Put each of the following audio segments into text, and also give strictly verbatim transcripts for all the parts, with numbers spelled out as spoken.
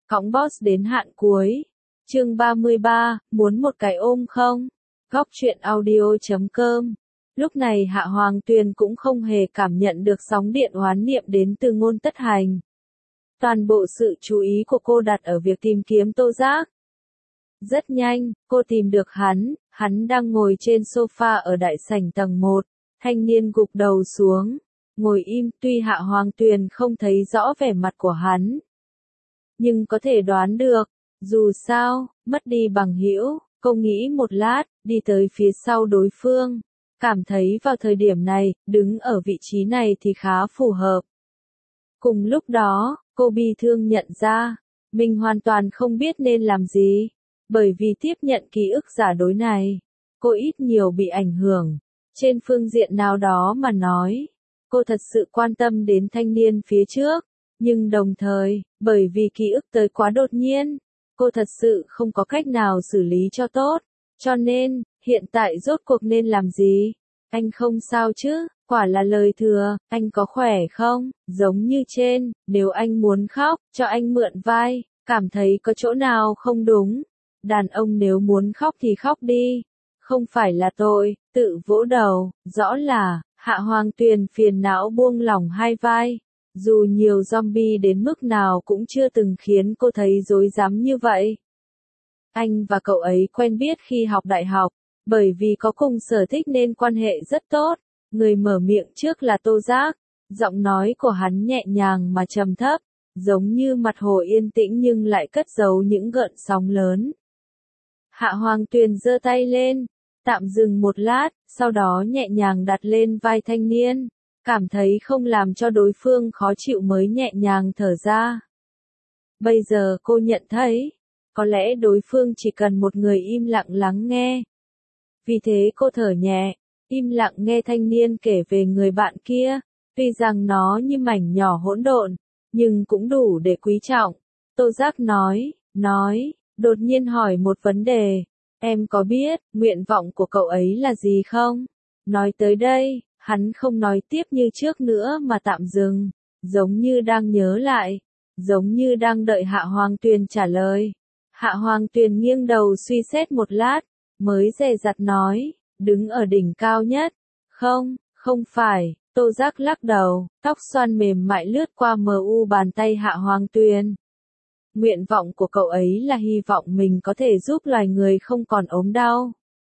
Cõng boss đến hạn cuối. Chương ba mươi ba, muốn một cái ôm không? Góc truyện audio chấm com. Lúc này Hạ Hoàng Tuyền cũng không hề cảm nhận được sóng điện oán niệm đến từ Ngôn Tất Hành. Toàn bộ sự chú ý của cô đặt ở việc tìm kiếm Tô Giác. Rất nhanh, cô tìm được hắn, hắn đang ngồi trên sofa ở đại sảnh tầng một, thanh niên gục đầu xuống, ngồi im, tuy Hạ Hoàng Tuyền không thấy rõ vẻ mặt của hắn, nhưng có thể đoán được, dù sao, mất đi bằng hữu, cô nghĩ một lát, đi tới phía sau đối phương, cảm thấy vào thời điểm này, đứng ở vị trí này thì khá phù hợp. Cùng lúc đó, cô bi thương nhận ra, mình hoàn toàn không biết nên làm gì, bởi vì tiếp nhận ký ức giả dối này, cô ít nhiều bị ảnh hưởng. Trên phương diện nào đó mà nói, cô thật sự quan tâm đến thanh niên phía trước, nhưng đồng thời, bởi vì ký ức tới quá đột nhiên, cô thật sự không có cách nào xử lý cho tốt, cho nên, hiện tại rốt cuộc nên làm gì? Anh không sao chứ? Quả là lời thừa, anh có khỏe không? Giống như trên, nếu anh muốn khóc, cho anh mượn vai, cảm thấy có chỗ nào không đúng. Đàn ông nếu muốn khóc thì khóc đi, không phải là tội, tự vỗ đầu, rõ là, Hạ Hoàng Tuyền phiền não buông lỏng hai vai. Dù nhiều zombie đến mức nào cũng chưa từng khiến cô thấy rối rắm như vậy. Anh và cậu ấy quen biết khi học đại học, bởi vì có cùng sở thích nên quan hệ rất tốt. Người mở miệng trước là Tô Giác, giọng nói của hắn nhẹ nhàng mà trầm thấp, giống như mặt hồ yên tĩnh nhưng lại cất giấu những gợn sóng lớn. Hạ Hoàng Tuyền giơ tay lên, tạm dừng một lát, sau đó nhẹ nhàng đặt lên vai thanh niên, cảm thấy không làm cho đối phương khó chịu mới nhẹ nhàng thở ra. Bây giờ cô nhận thấy, có lẽ đối phương chỉ cần một người im lặng lắng nghe. Vì thế cô thở nhẹ, im lặng nghe thanh niên kể về người bạn kia, tuy rằng nó như mảnh nhỏ hỗn độn, nhưng cũng đủ để quý trọng. Tô Giác nói, nói, đột nhiên hỏi một vấn đề, em có biết, nguyện vọng của cậu ấy là gì không? Nói tới đây, hắn không nói tiếp như trước nữa mà tạm dừng, giống như đang nhớ lại, giống như đang đợi Hạ Hoàng Tuyền trả lời. Hạ Hoàng Tuyền nghiêng đầu suy xét một lát, mới dè dặt nói, đứng ở đỉnh cao nhất. Không, không phải, Tô Giác lắc đầu, tóc xoăn mềm mại lướt qua mờ u bàn tay Hạ Hoàng Tuyền. Nguyện vọng của cậu ấy là hy vọng mình có thể giúp loài người không còn ốm đau.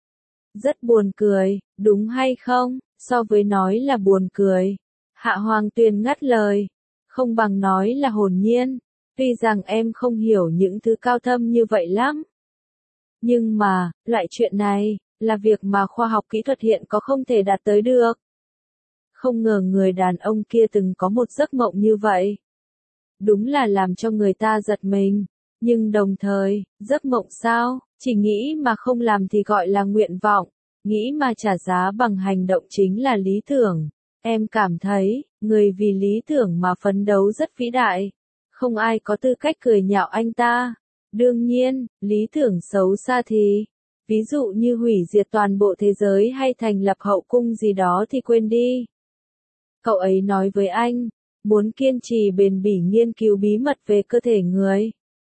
Rất buồn cười, đúng hay không? So với nói là buồn cười, Hạ Hoàng Tuyền ngắt lời, không bằng nói là hồn nhiên, tuy rằng em không hiểu những thứ cao thâm như vậy lắm. Nhưng mà, loại chuyện này, là việc mà khoa học kỹ thuật hiện có không thể đạt tới được. Không ngờ người đàn ông kia từng có một giấc mộng như vậy. Đúng là làm cho người ta giật mình, nhưng đồng thời, giấc mộng sao, chỉ nghĩ mà không làm thì gọi là nguyện vọng. Nghĩ mà trả giá bằng hành động chính là lý tưởng. Em cảm thấy, người vì lý tưởng mà phấn đấu rất vĩ đại. Không ai có tư cách cười nhạo anh ta. Đương nhiên, lý tưởng xấu xa thì, ví dụ như hủy diệt toàn bộ thế giới hay thành lập hậu cung gì đó thì quên đi. Cậu ấy nói với anh, muốn kiên trì bền bỉ nghiên cứu bí mật về cơ thể người.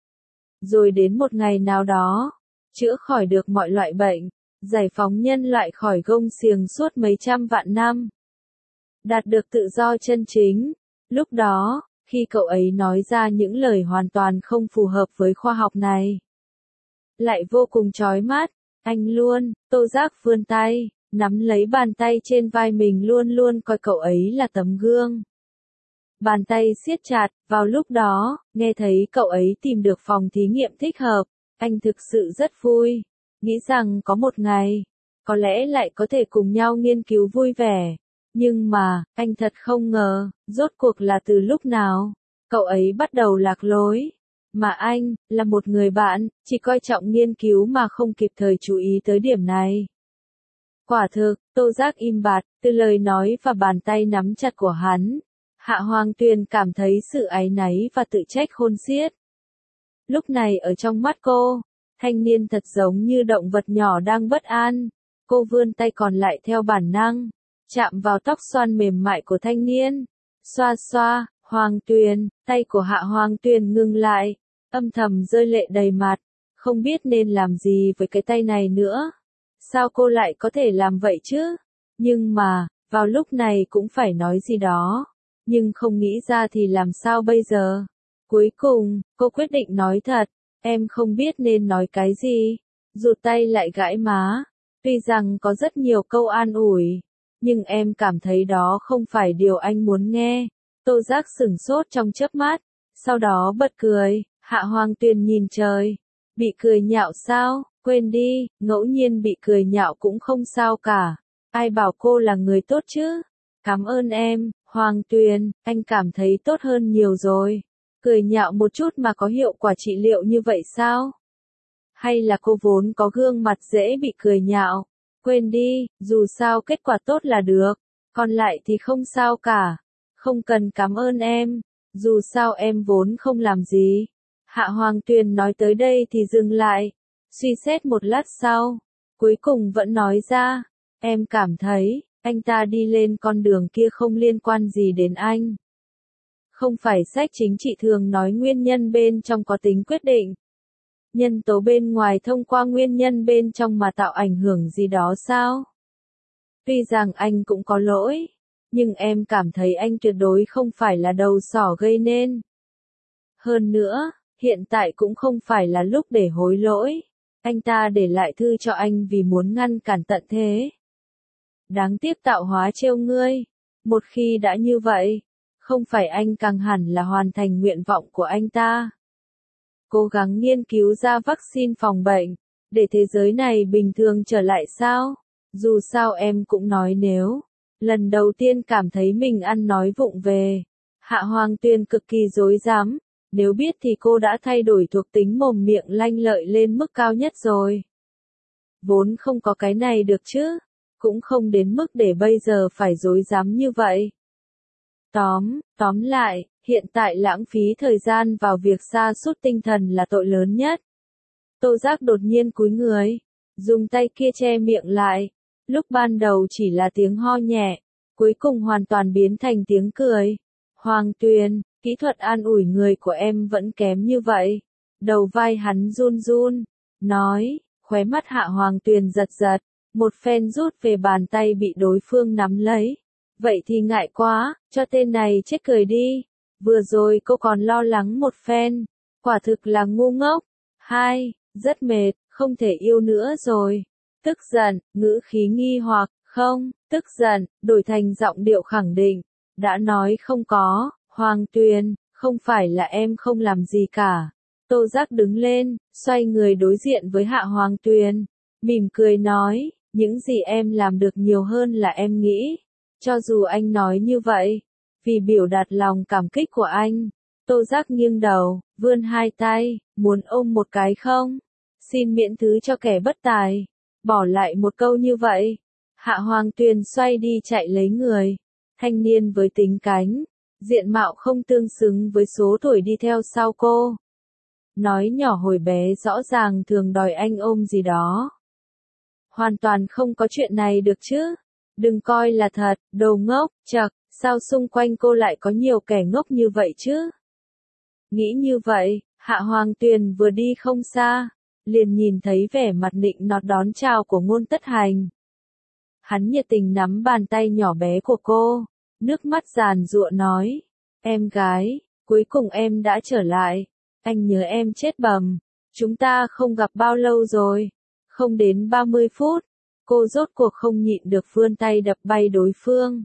Rồi đến một ngày nào đó, chữa khỏi được mọi loại bệnh. Giải phóng nhân loại khỏi gông xiềng suốt mấy trăm vạn năm. Đạt được tự do chân chính. Lúc đó, khi cậu ấy nói ra những lời hoàn toàn không phù hợp với khoa học này, lại vô cùng chói mắt, anh luôn, Tô Giác vươn tay, nắm lấy bàn tay trên vai mình luôn luôn coi cậu ấy là tấm gương. Bàn tay siết chặt, vào lúc đó, nghe thấy cậu ấy tìm được phòng thí nghiệm thích hợp, anh thực sự rất vui. Nghĩ rằng có một ngày, có lẽ lại có thể cùng nhau nghiên cứu vui vẻ. Nhưng mà, anh thật không ngờ, rốt cuộc là từ lúc nào, cậu ấy bắt đầu lạc lối. Mà anh, là một người bạn, chỉ coi trọng nghiên cứu mà không kịp thời chú ý tới điểm này. Quả thực, Tô Giác im bặt, từ lời nói và bàn tay nắm chặt của hắn. Hạ Hoàng Tuyền cảm thấy sự áy náy và tự trách khôn xiết. Lúc này ở trong mắt cô, thanh niên thật giống như động vật nhỏ đang bất an. Cô vươn tay còn lại theo bản năng, chạm vào tóc xoăn mềm mại của thanh niên. Xoa xoa, Hoàng Tuyền, tay của Hạ Hoàng Tuyền ngừng lại. âm thầm rơi lệ đầy mặt, không biết nên làm gì với cái tay này nữa. Sao cô lại có thể làm vậy chứ? Nhưng mà, vào lúc này cũng phải nói gì đó. Nhưng không nghĩ ra thì làm sao bây giờ? Cuối cùng, cô quyết định nói thật, em không biết nên nói cái gì. Rụt tay lại gãi má. Tuy rằng có rất nhiều câu an ủi, nhưng em cảm thấy đó không phải điều anh muốn nghe. Tô Giác sửng sốt trong chớp mắt, sau đó bật cười. Hạ Hoàng Tuyền nhìn trời. Bị cười nhạo sao? Quên đi, ngẫu nhiên bị cười nhạo cũng không sao cả. Ai bảo cô là người tốt chứ? Cảm ơn em, Hoàng Tuyền, anh cảm thấy tốt hơn nhiều rồi. Cười nhạo một chút mà có hiệu quả trị liệu như vậy sao? Hay là cô vốn có gương mặt dễ bị cười nhạo? Quên đi, dù sao kết quả tốt là được, còn lại thì không sao cả. Không cần cảm ơn em, dù sao em vốn không làm gì. Hạ Hoàng Tuyền nói tới đây thì dừng lại, suy xét một lát sau, cuối cùng vẫn nói ra, em cảm thấy, anh ta đi lên con đường kia không liên quan gì đến anh. Không phải sách chính trị thường nói nguyên nhân bên trong có tính quyết định. Nhân tố bên ngoài thông qua nguyên nhân bên trong mà tạo ảnh hưởng gì đó sao? Tuy rằng anh cũng có lỗi, nhưng em cảm thấy anh tuyệt đối không phải là đầu sỏ gây nên. Hơn nữa, hiện tại cũng không phải là lúc để hối lỗi. Anh ta để lại thư cho anh vì muốn ngăn cản tận thế. Đáng tiếc tạo hóa trêu ngươi. Một khi đã như vậy, không phải anh càng hẳn là hoàn thành nguyện vọng của anh ta. Cố gắng nghiên cứu ra vaccine phòng bệnh, để thế giới này bình thường trở lại sao? Dù sao em cũng nói nếu, lần đầu tiên cảm thấy mình ăn nói vụng về. Hạ Hoàng Tuyền cực kỳ dối dám, nếu biết thì cô đã thay đổi thuộc tính mồm miệng lanh lợi lên mức cao nhất rồi. Vốn không có cái này được chứ, cũng không đến mức để bây giờ phải dối dám như vậy. Tóm, tóm lại, hiện tại lãng phí thời gian vào việc sa sút tinh thần là tội lớn nhất. Tô Giác đột nhiên cúi người, dùng tay kia che miệng lại, lúc ban đầu chỉ là tiếng ho nhẹ, cuối cùng hoàn toàn biến thành tiếng cười. Hoàng Tuyền, kỹ thuật an ủi người của em vẫn kém như vậy. Đầu vai hắn run run, nói, khóe mắt Hạ Hoàng Tuyền giật giật, một phen rút về bàn tay bị đối phương nắm lấy. Vậy thì ngại quá, cho tên này chết cười đi. Vừa rồi cô còn lo lắng một phen, quả thực là ngu ngốc. Hai, rất mệt, không thể yêu nữa rồi. Tức giận, ngữ khí nghi hoặc, không, tức giận, đổi thành giọng điệu khẳng định. Đã nói không có, Hoàng Tuyền, không phải là em không làm gì cả. Tô Giác đứng lên, xoay người đối diện với Hạ Hoàng Tuyền, mỉm cười nói, những gì em làm được nhiều hơn là em nghĩ. Cho dù anh nói như vậy, vì biểu đạt lòng cảm kích của anh, Tô Giác nghiêng đầu, vươn hai tay, muốn ôm một cái không? Xin miễn thứ cho kẻ bất tài. Bỏ lại một câu như vậy, Hạ Hoàng Tuyền xoay đi chạy lấy người. Thanh niên với tính cánh, diện mạo không tương xứng với số tuổi đi theo sau cô. Nói nhỏ hồi bé rõ ràng thường đòi anh ôm gì đó. Hoàn toàn không có chuyện này được chứ. Đừng coi là thật, đồ ngốc, chậc, sao xung quanh cô lại có nhiều kẻ ngốc như vậy chứ? Nghĩ như vậy, Hạ Hoàng Tuyền vừa đi không xa, liền nhìn thấy vẻ mặt nịnh nọt đón chào của Ngôn Tất Hành. Hắn nhiệt tình nắm bàn tay nhỏ bé của cô, nước mắt giàn giụa nói, em gái, cuối cùng em đã trở lại, anh nhớ em chết bầm, chúng ta không gặp bao lâu rồi, không đến ba mươi phút, cô rốt cuộc không nhịn được vươn tay đập bay đối phương.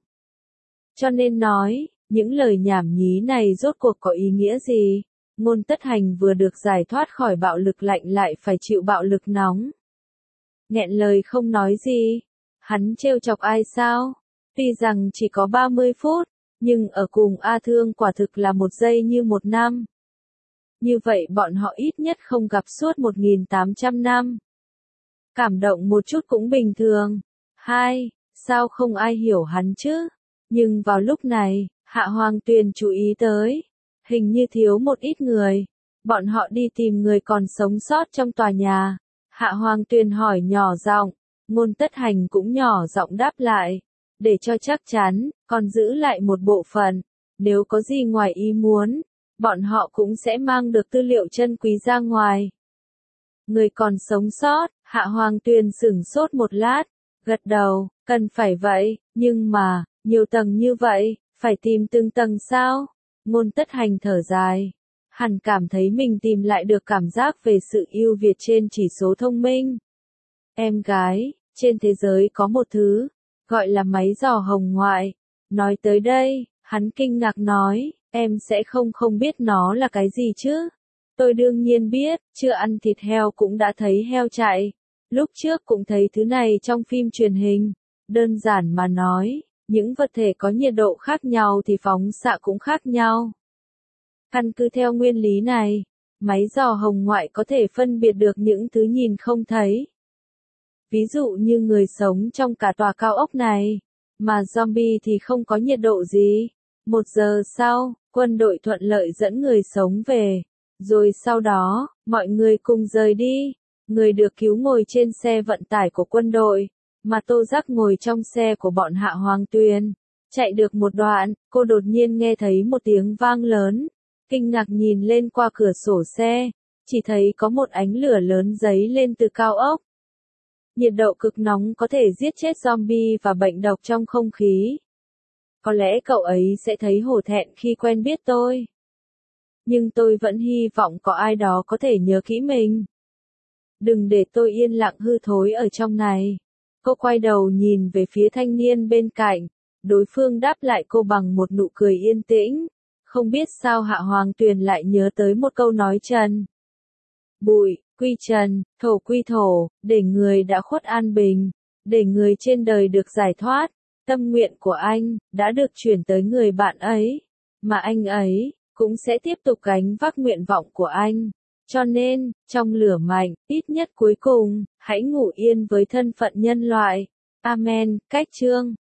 Cho nên nói, những lời nhảm nhí này rốt cuộc có ý nghĩa gì? Ngôn Tất Hành vừa được giải thoát khỏi bạo lực lạnh lại phải chịu bạo lực nóng. Nghẹn lời không nói gì. Hắn trêu chọc ai sao? Tuy rằng chỉ có ba mươi phút, nhưng ở cùng A Thương quả thực là một giây như một năm. Như vậy bọn họ ít nhất không gặp suốt một nghìn tám trăm năm. Cảm động một chút cũng bình thường. Hai, sao không ai hiểu hắn chứ? Nhưng vào lúc này, Hạ Hoàng Tuyền chú ý tới. Hình như thiếu một ít người. Bọn họ đi tìm người còn sống sót trong tòa nhà. Hạ Hoàng Tuyền hỏi nhỏ giọng. Ngôn Tất Hành cũng nhỏ giọng đáp lại. Để cho chắc chắn, còn giữ lại một bộ phận. Nếu có gì ngoài ý muốn, bọn họ cũng sẽ mang được tư liệu chân quý ra ngoài. Người còn sống sót, Hạ Hoàng Tuyền sửng sốt một lát, gật đầu, cần phải vậy, nhưng mà, nhiều tầng như vậy, phải tìm từng tầng sao? Ngôn Tất Hành thở dài. Hắn cảm thấy mình tìm lại được cảm giác về sự ưu việt trên chỉ số thông minh. Em gái, trên thế giới có một thứ, gọi là máy dò hồng ngoại. Nói tới đây, hắn kinh ngạc nói, em sẽ không không biết nó là cái gì chứ? Tôi đương nhiên biết, chưa ăn thịt heo cũng đã thấy heo chạy. Lúc trước cũng thấy thứ này trong phim truyền hình. Đơn giản mà nói, những vật thể có nhiệt độ khác nhau thì phóng xạ cũng khác nhau. Căn cứ theo nguyên lý này, máy dò hồng ngoại có thể phân biệt được những thứ nhìn không thấy. Ví dụ như người sống trong cả tòa cao ốc này, mà zombie thì không có nhiệt độ gì. Một giờ sau, quân đội thuận lợi dẫn người sống về. Rồi sau đó, mọi người cùng rời đi. Người được cứu ngồi trên xe vận tải của quân đội, mà Tô Giác ngồi trong xe của bọn Hạ Hoàng Tuyền. Chạy được một đoạn, cô đột nhiên nghe thấy một tiếng vang lớn. Kinh ngạc nhìn lên qua cửa sổ xe, chỉ thấy có một ánh lửa lớn giấy lên từ cao ốc. Nhiệt độ cực nóng có thể giết chết zombie và bệnh độc trong không khí. Có lẽ cậu ấy sẽ thấy hổ thẹn khi quen biết tôi. Nhưng tôi vẫn hy vọng có ai đó có thể nhớ kỹ mình. Đừng để tôi yên lặng hư thối ở trong này. Cô quay đầu nhìn về phía thanh niên bên cạnh. Đối phương đáp lại cô bằng một nụ cười yên tĩnh. Không biết sao Hạ Hoàng Tuyền lại nhớ tới một câu nói trần. Bụi, quy trần, thổ quy thổ, để người đã khuất an bình, để người trên đời được giải thoát. Tâm nguyện của anh, đã được chuyển tới người bạn ấy, mà anh ấy, cũng sẽ tiếp tục gánh vác nguyện vọng của anh. Cho nên, trong lửa mạnh, ít nhất cuối cùng, hãy ngủ yên với thân phận nhân loại. Amen, cách chương.